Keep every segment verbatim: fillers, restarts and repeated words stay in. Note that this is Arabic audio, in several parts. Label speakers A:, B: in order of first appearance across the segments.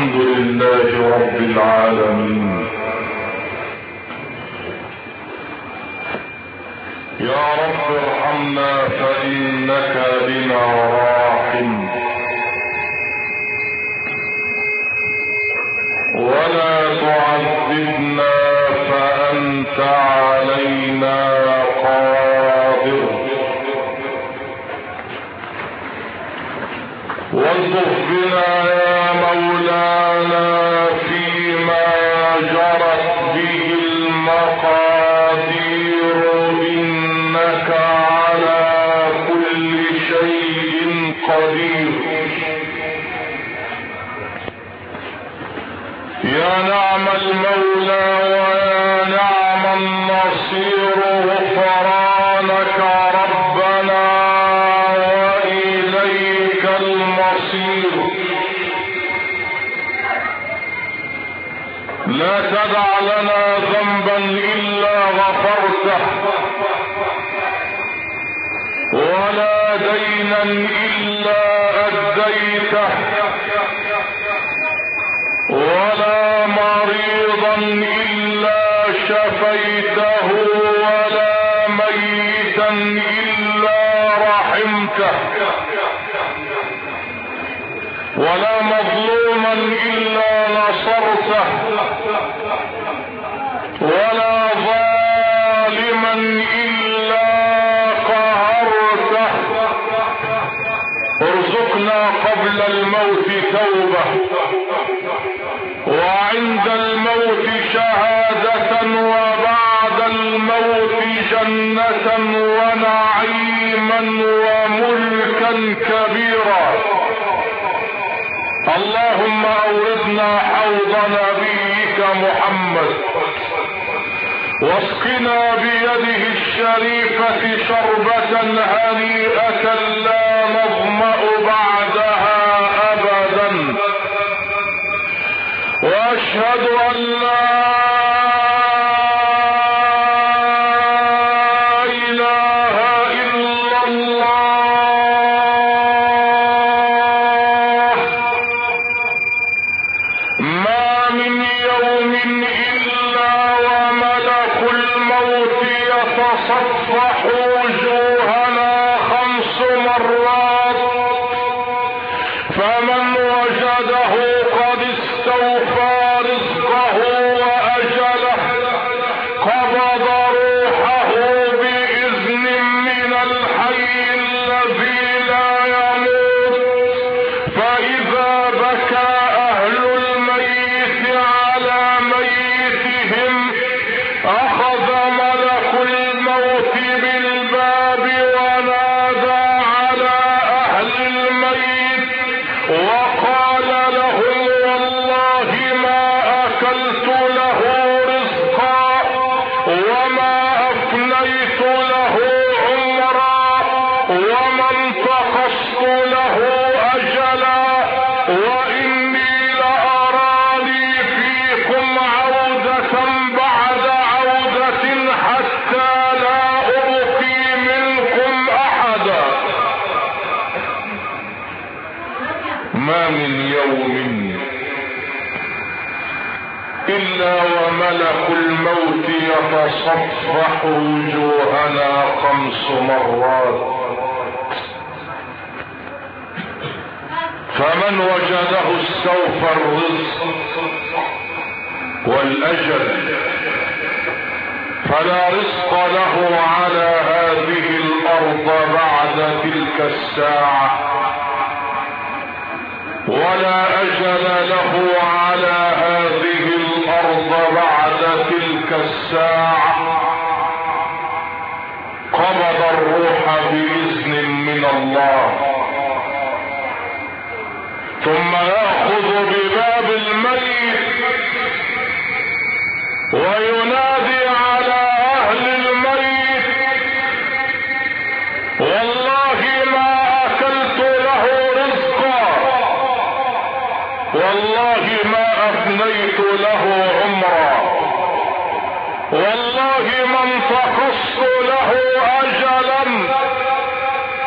A: الحمد لله رب العالمين. يا رب ارحمنا فإنك بنا راحم، ولا تعذبنا فأنت علينا قادر، والطف بنا يا مولانا فيما جرت به المقادير، إنك على كل شيء قدير. يا نعم المولى ويا نعم النصير، غفرانك ربنا وإليك المصير. لا تدع لنا ذنبا إلا غفرته، ولا دينا إلا أديته، ولا مريضا إلا شفيته، ولا ميتا إلا رحمته، ولا مظلوما إلا نصرته، ولا ظالما إلا قهرته. ارزقنا قبل الموت توبة، وعند الموت شهادة، وبعد الموت جنة ونعيما وملكا كبيرا. اللهم أوردنا حوض نبيك محمد، واسقنا بيده الشريفة شربة هنيئة لا نظمأ بعدها أبدا. واشهد ان لا اله الا الله. ما من يوم الا وملك الموت يتصفح وجوهنا خمس مرات، فمن وجده قد استوفى رزقه وأجله قبض روحه بإذن من الحي الذي لا يموت. فإذا بكى أهل الميت على ميتهم أخذ ملك الموت بالباب ونادى على أهل الميت وقال لهم: والله ما أكلت له رزقا، وما أفنيت له عمرا، وما انتقصت له أجلا، وإني لأراني فيكم عودة بعد عودة حتى لا أبقي منكم أحدا. ما من يوم إلا وملك الموت يتصفح وجوهنا خمس مرات، فمن وجده استوفى الرزق والأجل، فلا رزق له على هذه الأرض بعد تلك الساعة، ولا أجل له على هذه الأرض بعد تلك الساعة. قبض الروح بإذن من الله، ثم يأخذ بباب الميت وينادي على أهل الميت: والله ما أكلت له رزقا، والله ما أفنيت له عمرا، والله ما انتقصت له أجلا،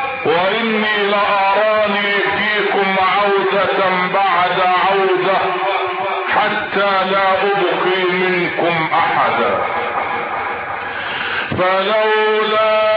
A: وإني لأراني فيكم عودة بعد عودة حتى لا أبقي منكم أحدا. فلولا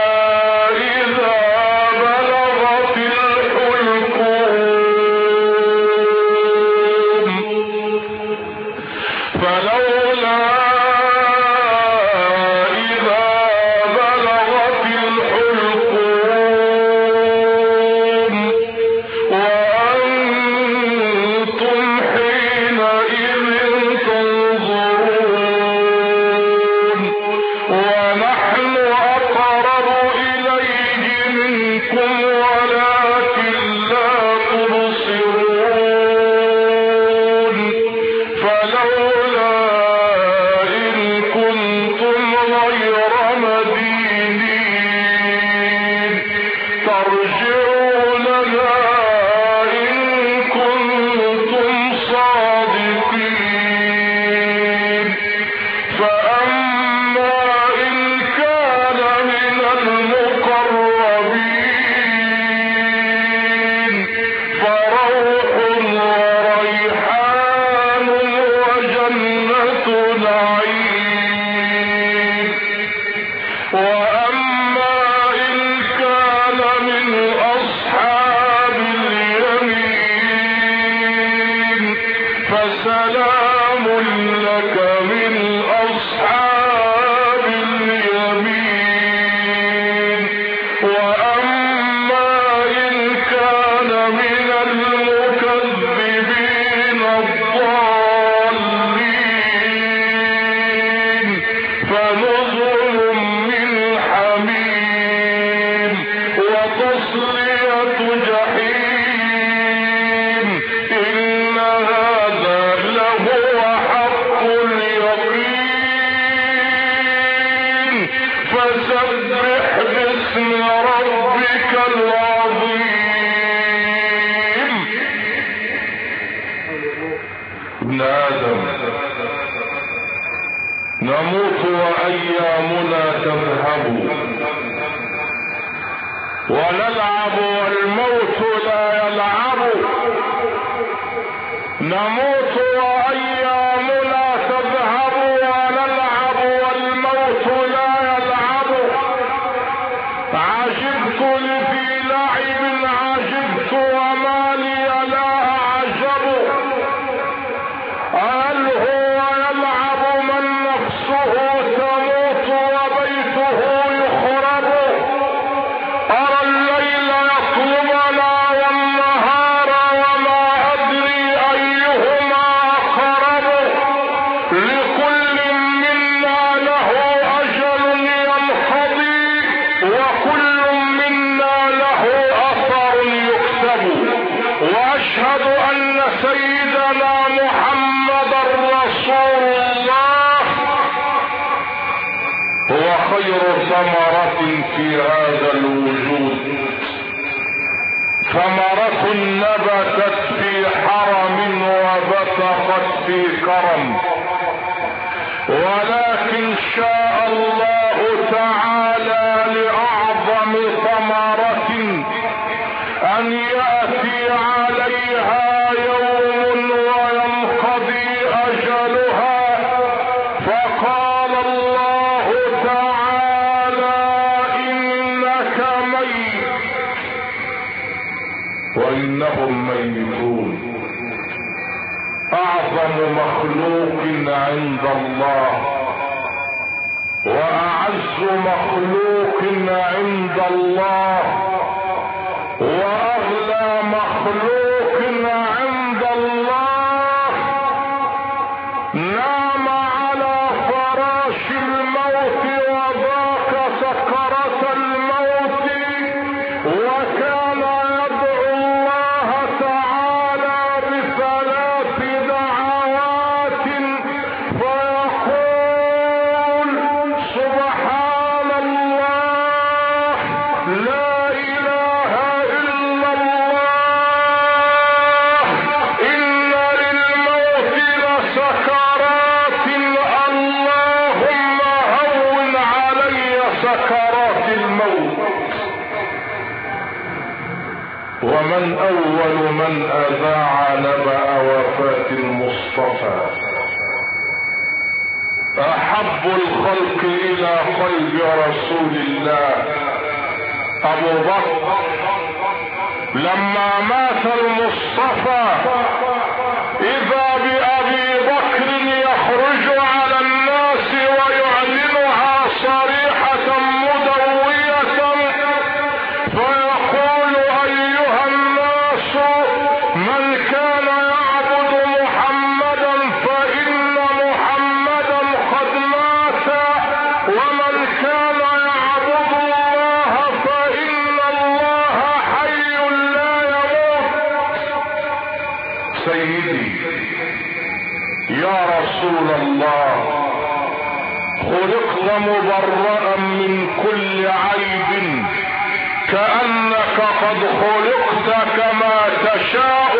A: نموت وأيامنا تذهب ونلعب والموت لا يلعب. نموت وأيامنا تذهب ونلعب والموت لا يلعب. عجبت لذي لعب عجبت وما لي لا أعجب. هل هو يلعب من نفسه تموت وبيته يخرب؟ أرى الليل يطلبنا والنهار وما أدري أيهما أقرب. لكل منا له أجل ينقضي وكل منا له أثر يكتب. وأشهد أن سيدنا محمد رسول الله هو خير ثمرة في هذا الوجود. ثمرة نبتت في حرم وبثقت في كرم، ولكن شاء الله تعالى لأعظم ثمرة أن يأتي عليها يوم وينقضي أجلها. فقال الله تعالى إنك ميت وإنهم ميتون. أعظم مخلوق عند الله وأعز مخلوق عند الله وأغلى مخلوق عند الله نام على فراش الموت وذاق سكرة الموت، وكان يدعو الله تعالى بثلاث دعوات فيقول سبحان الله لا إله إلا الله إن للموت لسكرات اللهم هون علي سكرات الموت. ومن أول من أذاع نبأ وفاة المصطفى المصطفى احب الخلق الى قلب رسول الله ابو بكر. لما مات المصطفى اذا بابي بكر يخرج على الناس ويعلنها صريحة مدوية فيقول ايها الناس من كان يعبد محمدا فان محمدا قد مات ومن كان يعبد الله فان الله حي لا يموت. سيدي يا رسول الله خلقت مبرأ من كل عيب كأنك قد خلقت كما تشاء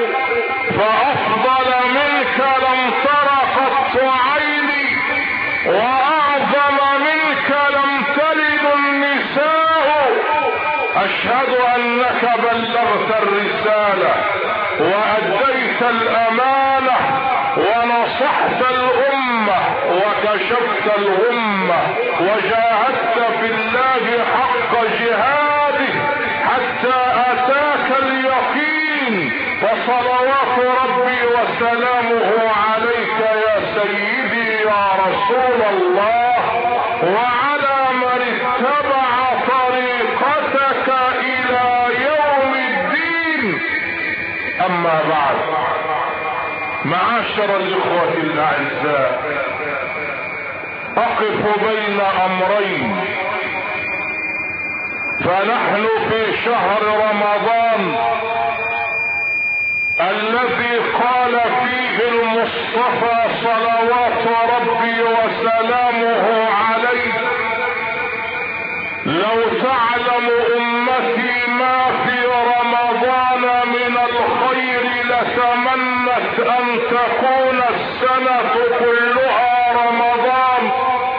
A: فأفضل منك لم تر قط عيني وأعظم منك لم تلد النساء. أشهد أنك بلغت الرسالة وأديت الأمانة ونصحت الأمة وكشفت الغمة وجاهدت في الله حق جهاده حتى أتاك اليقين فصلوات ربي وسلامه عليك يا سيدي يا رسول الله وعلى من اتبع طريقتك إلى يوم الدين. أما بعد، معاشر الإخوة الأعزاء، أقف بين أمرين، فنحن في شهر رمضان الذي قال فيه المصطفى صلوات ربي وسلامه عليه: لو تعلم أمتي ما في رمضان من الخير لتمنت أن تكون السنة كلها رمضان.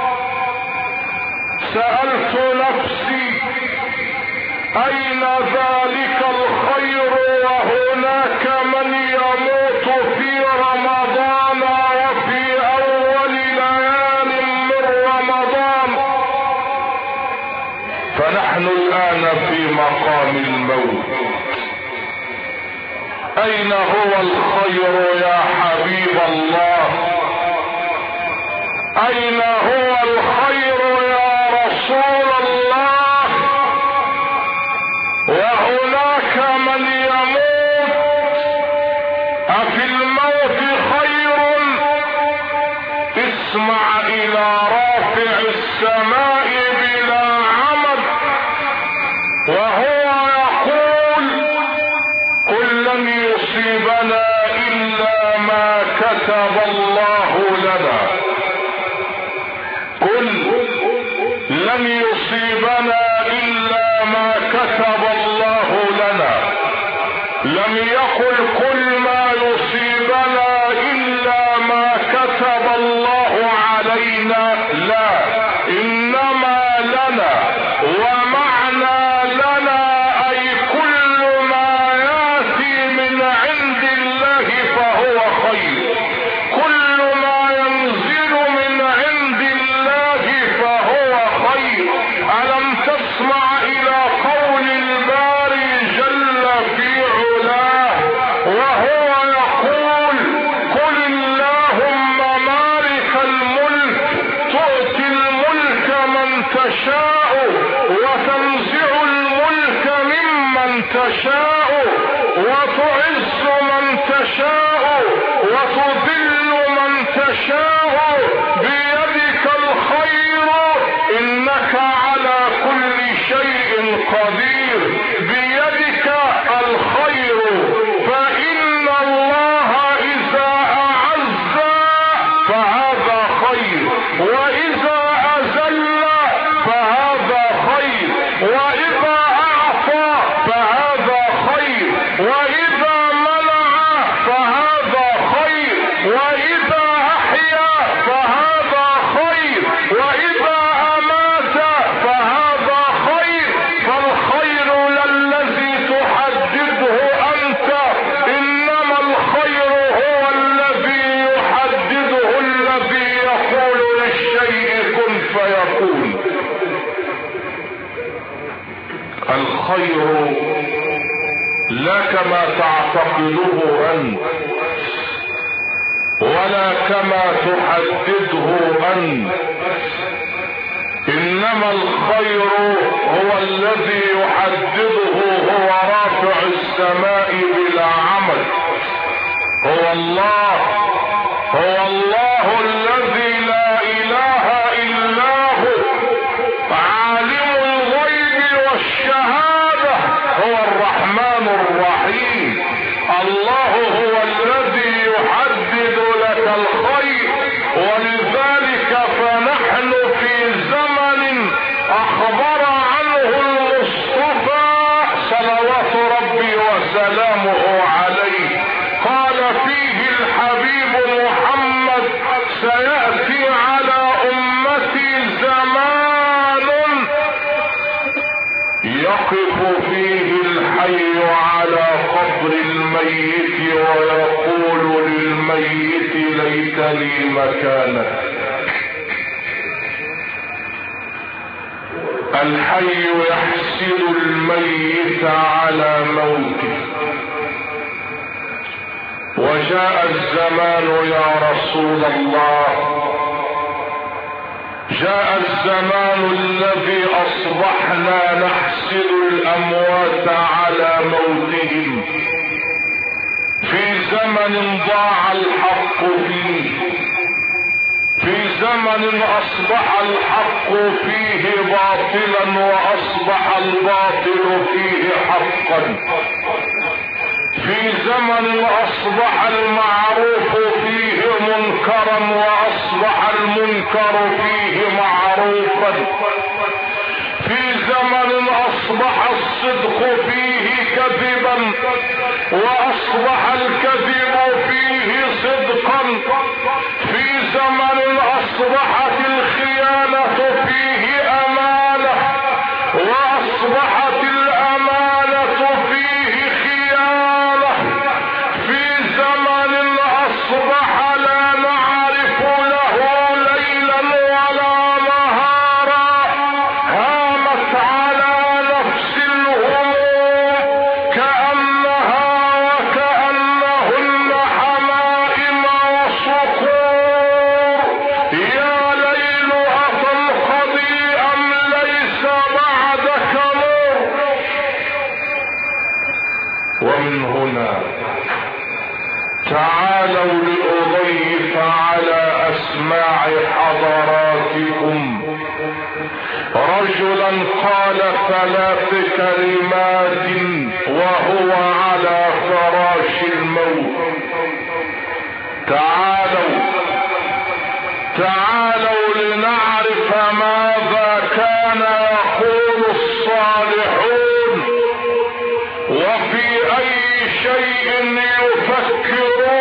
A: سألت نفسي أين ذلك الخير وهناك من يموت في رمضان وفي أول ليال من رمضان. فنحن الآن في مقام الموت. أين هو الخير يا حبيب الله؟ أين هو الخير يا رسول الله؟ وهناك من يموت، أفي الموت خير؟ اسمع إلى رافع السماء بلا عمد وهو يقول: قل لن يصيبنا إلا ما كتب الله لنا. قل لن يصيبنا إلا ما كتب الله لنا. لم يقل كل ما يصيبنا إلا ما كتب الله علينا، لا، إنما لنا ومعنى لنا أي كل ما يأتي من عند الله فهو خير، كل ما ينزل من عند الله فهو خير. ألم تسمع إلى قول الباري جل في علاه وهو يقول: قل اللهم مالك الملك تؤتي الملك من تشاء وتنزع الملك ممن تشاء وتعز من تشاء وتذل من تشاء بيدك الخير إنك على كل شيء قدير. بيدك الخير، فإن الله إذا أعز فهذا خير، وإذا أذل فهذا خير، وإذا أعطى فهذا خير، وإذا منع فهذا خير، وإذا أحيا فهذا الخير لا كما تعتقده أنت ولا كما تحدده أنت، إنما الخير هو الذي يحدده هو رافع السماء بلا عمل، هو الله، هو الله الذي لا إله إلا هو، عالم الغيب والشهادة، هو الرحمن الرحيم. الله هو الذي يحدد لك الخير، ولذلك فنحن في زمن أخبر عنه المصطفى صلوات ربي وسلامه عليه، قال فيه الحبيب محمد: سيأتي على أمتي زمان يقف فيه الحي على قبر الميت ويقول للميت: ليت لي مكانك. الحي يحسد الميت على موته. وجاء الزمان يا رسول الله، جاء الزمان الذي أصبحنا نحسد الأموات على موتهم، في زمن ضاع الحق فيه، في زمن أصبح الحق فيه باطلا وأصبح الباطل فيه حقا، في زمن أصبح المعروف فيه منكرا وأصبح المنكر فيه معروفا، في زمن أصبح الصدق فيه كذبا وأصبح الكذب فيه صدقا، في زمن أصبحت الخيانة فيه أمانة وأصبحت الأمانة فيه خيانة، في زمن أصبح لا نعرف له ليلا ولا نهارا، هامت على نفس الهموم كأنها وكأنهن حمائم وصقور، يا ليل أتنقضي أم ليس بعدك نور. ومن هنا تعالوا لأضيف على أسماع حضراتكم رجلا قال ثلاث كلمات وهو على فراش الموت. تعالوا تعالوا لنعرف ماذا كان يقول الصالحون وفي أي شيء يفكرون.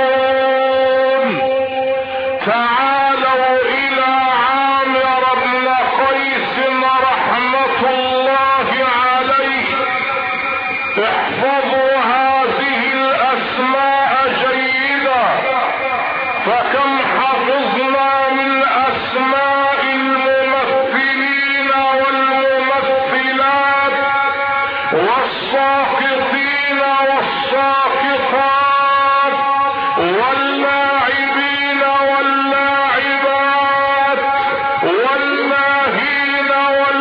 A: تعالوا إلى عامر بن قيس رحمة الله عليه. احفظوا هذه الأسماء جيدا، فكم حفظنا من أسماء الممثلين والممثلات والساقطين والساقطات واللاعبين واللاعبات واللاهين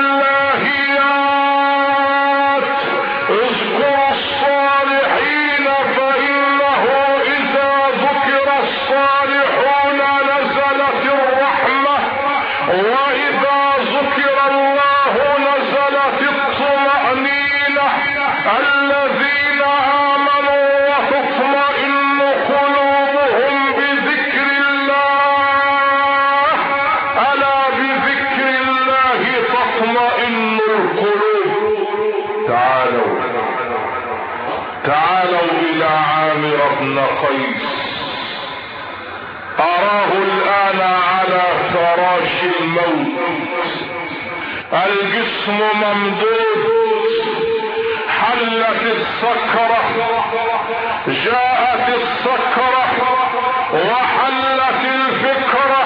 A: واللاهيات. اذكروا الصالحين فإنه إذا ذكر الصالحون نزلت الرحمة، وإذا ذكر الله نزلت الطمأنينة. الذين آمنوا وتطمئن قلوبهم بذكر الله، ألا بذكر الله تطمئن القلوب. تعالوا تعالوا إلى عامر بن قيس. أراه الآن على فراش الموت، الجسم ممدود، حلت السكرة، جاءت السكرة وحلت الفكرة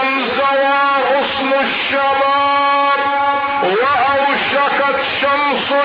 A: وانزوى غصن الشباب وأوشكت شمس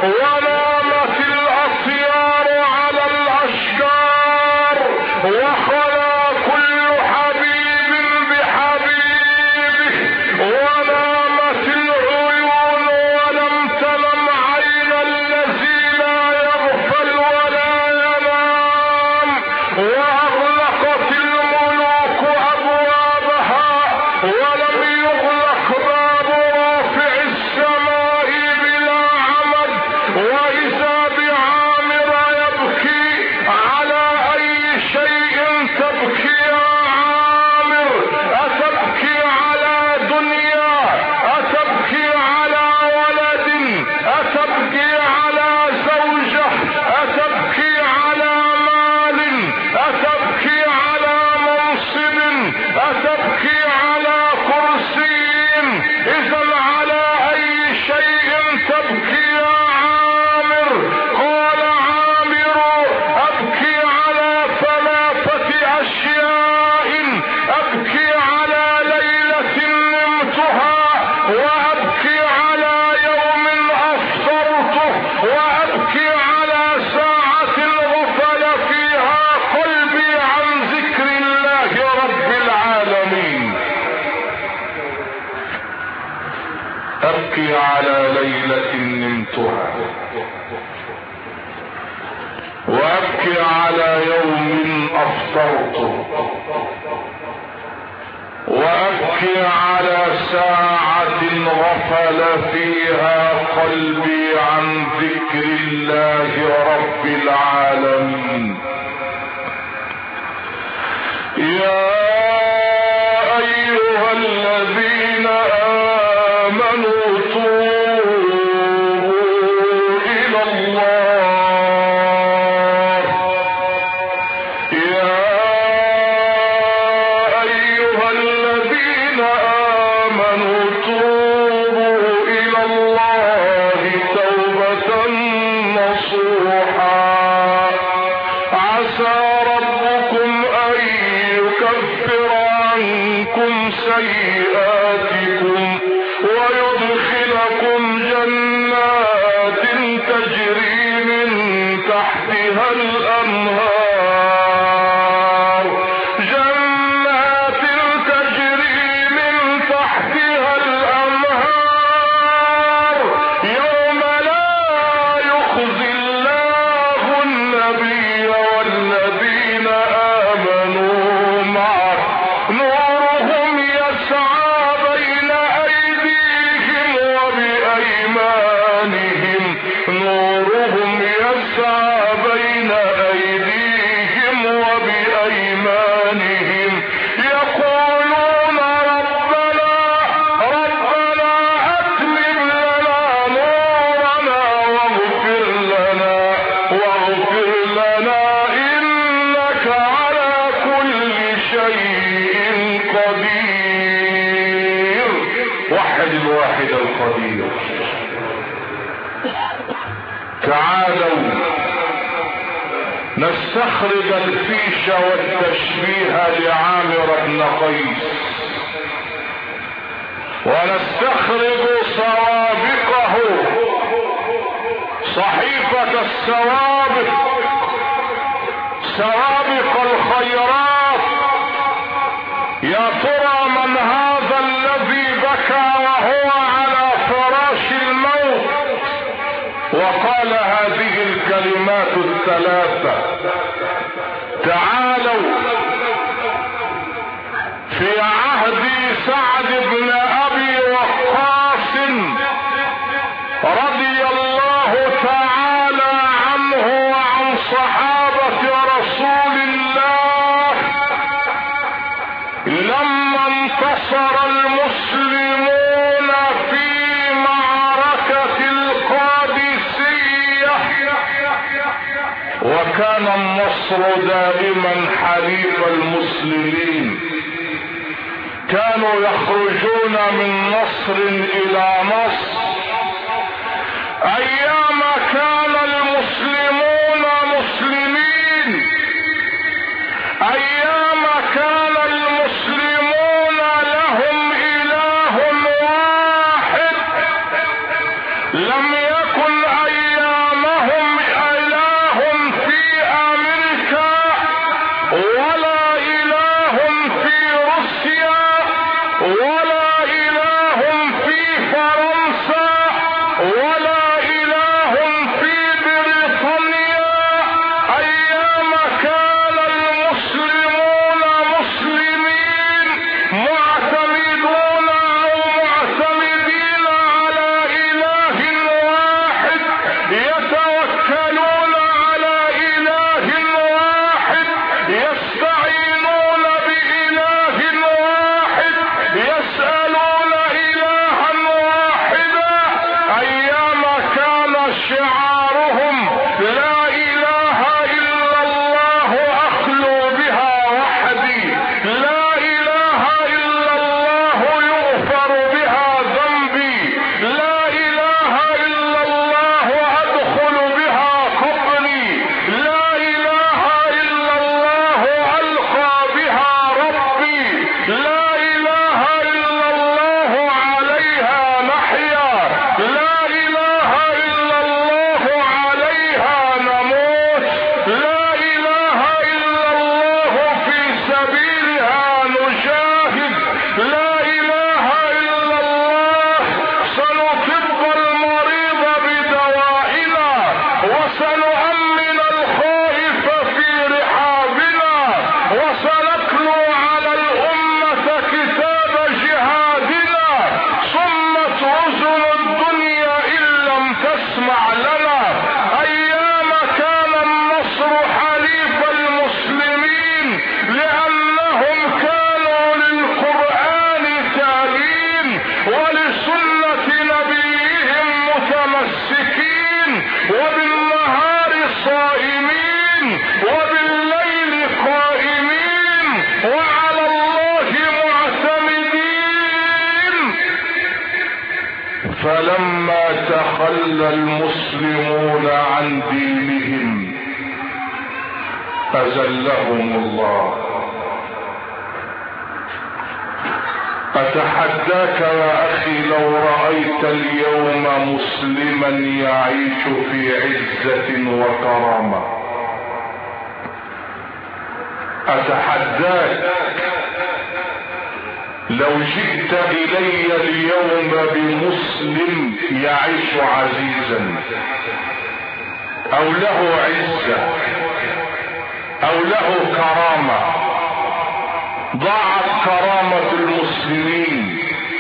A: ونامت الأطيار على الأشجار، وخلا كل حبيب بحبيبه، ونامت العيون ولم تنم عين الذي لا يغفل ولا ينام، وأغلقت الملوك أبوابها ولم يغلق باب رافع السماء بلا عمد. وإذا بعامر يبكي على أي شيء تبكي يا عامر؟ أتبكي على دنيا؟ أتبكي على ولد؟ أتبكي على زوجة؟ أتبكي على مال؟ أتبكي على منصب؟ أتبكي على كرسي؟ إذا على أي شيء تبكي يا عامر؟ قال عامر أبكي على ثلاثة أشياء: أبكي على ليلة نمتها، وأبكي على يوم أفطرته، وأبكي على ساعة غفل فيها قلبي عن ذكر الله رب العالمين. أبكي على ليلة نمتها، وأبكي على يوم أفطرته، وأبكي على ساعة غفل فيها قلبي عن ذكر الله رب العالمين. يا أيها الذين آمنوا توبوا إلى الله. يا أيها الذين آمنوا توبوا إلى الله توبة نصوحا، عسى ربكم أن يكفر عنكم سيئاتكم ويدخلكم جنات تجري من تحتها الأنهار، جنات تجري من تحتها الأنهار، يوم لا يخزي الله النبي والذين آمنوا معه، نورهم يسعى بين أيديهم وبأيمانهم، نورهم يسعى بين أيديهم وبأيمانهم، يقولون ربنا ربنا أتمم لنا نورنا واغفر لنا واغفر لنا إنك على كل شيء قدير. وحد الواحد القدير. تعالوا نستخرج الفيش والتشبيه لعامر بن قيس، ونستخرج سوابقه، صحيفة السوابق، سوابق الخيرات. يا ترى من هذا الذي بكى وهو على فراش الموت وقال هذه الكلمات الثلاثة؟ تعالوا في عهد سعد بن أبي وقاص رضي الله تعالى عنه وعن صحابة رسول الله، لما انتصر المسلمون في معركة القادسية، وكان النصر دائما حليف المسلمين، كانوا يخرجون من نصر الى نصر، ايام كان المسلمون مسلمين، ايام كان المسلمون لهم اله واحد، لم يكن ايام نطب المريض بدوائنا وسنؤمن الخائف في رحابنا وسنتلو على الأمة كتاب جهادنا. صمت أذن الدنيا إن لم تسمع لنا أيام كان النصر حليف المسلمين لأنهم كانوا للقرآن تالين ولسنة نبيهم متمسكين وبالنهار صائمين وبالليل قائمين وعلى الله معتمدين. فلما تخلى المسلمون عن دينهم أذلهم الله. أتحداك يا أخي لو رأيت اليوم مسلما يعيش في عزة وكرامة، أتحداك لو جئت إلي اليوم بمسلم يعيش عزيزا أو له عزة أو له كرامة. ضاعت كرامة المسلمين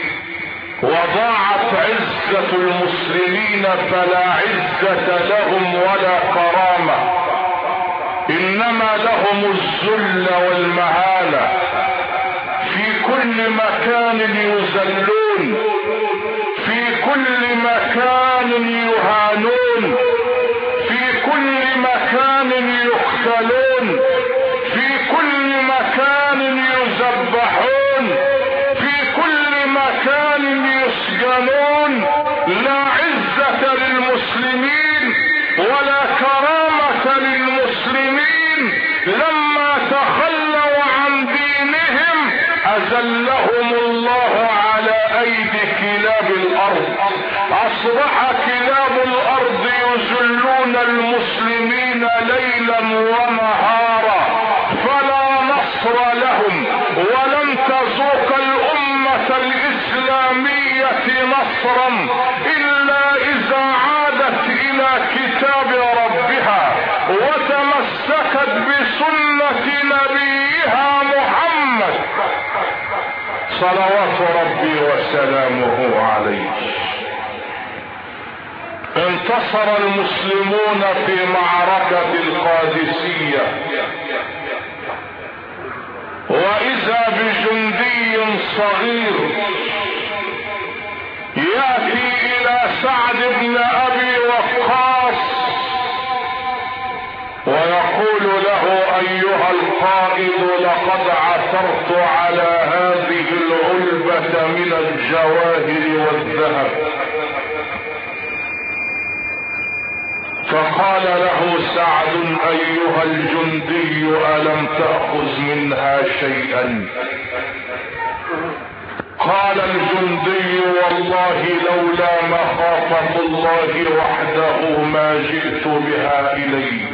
A: وضاعت عزة المسلمين فلا عزة لهم ولا كرامة، إنما لهم الذل والمهانة. في كل مكان يذلون، في كل مكان يهانون، في كل مكان يقتلون، في كل مكان يذبحون، في كل مكان يسجنون. لا عزة للمسلمين ولا كرامة للمسلمين. لما تخلوا عن دينهم أذلهم الله على أيدي كلاب الأرض. أصبح كلاب الأرض يذلون المسلمين ليلا ونهارا فلا نصر لهم. ولن تذوق الأمة الإسلامية نصرا إلا إذا عادت إلى كتاب ربها وتمسكت بسنة نبيها محمد صلوات ربي وسلامه عليه. انتصر المسلمون في معركة القادسية، وإذا بجندي صغير يأتي إلى سعد بن أبي وقاص ويقول له: أيها القائد، لقد عثرت على هذه العلبة من الجواهر والذهب. فقال له سعد: أيها الجندي، ألم تأخذ منها شيئا؟ قال الجندي: والله لولا مخافة الله وحده ما جئت بها إليك.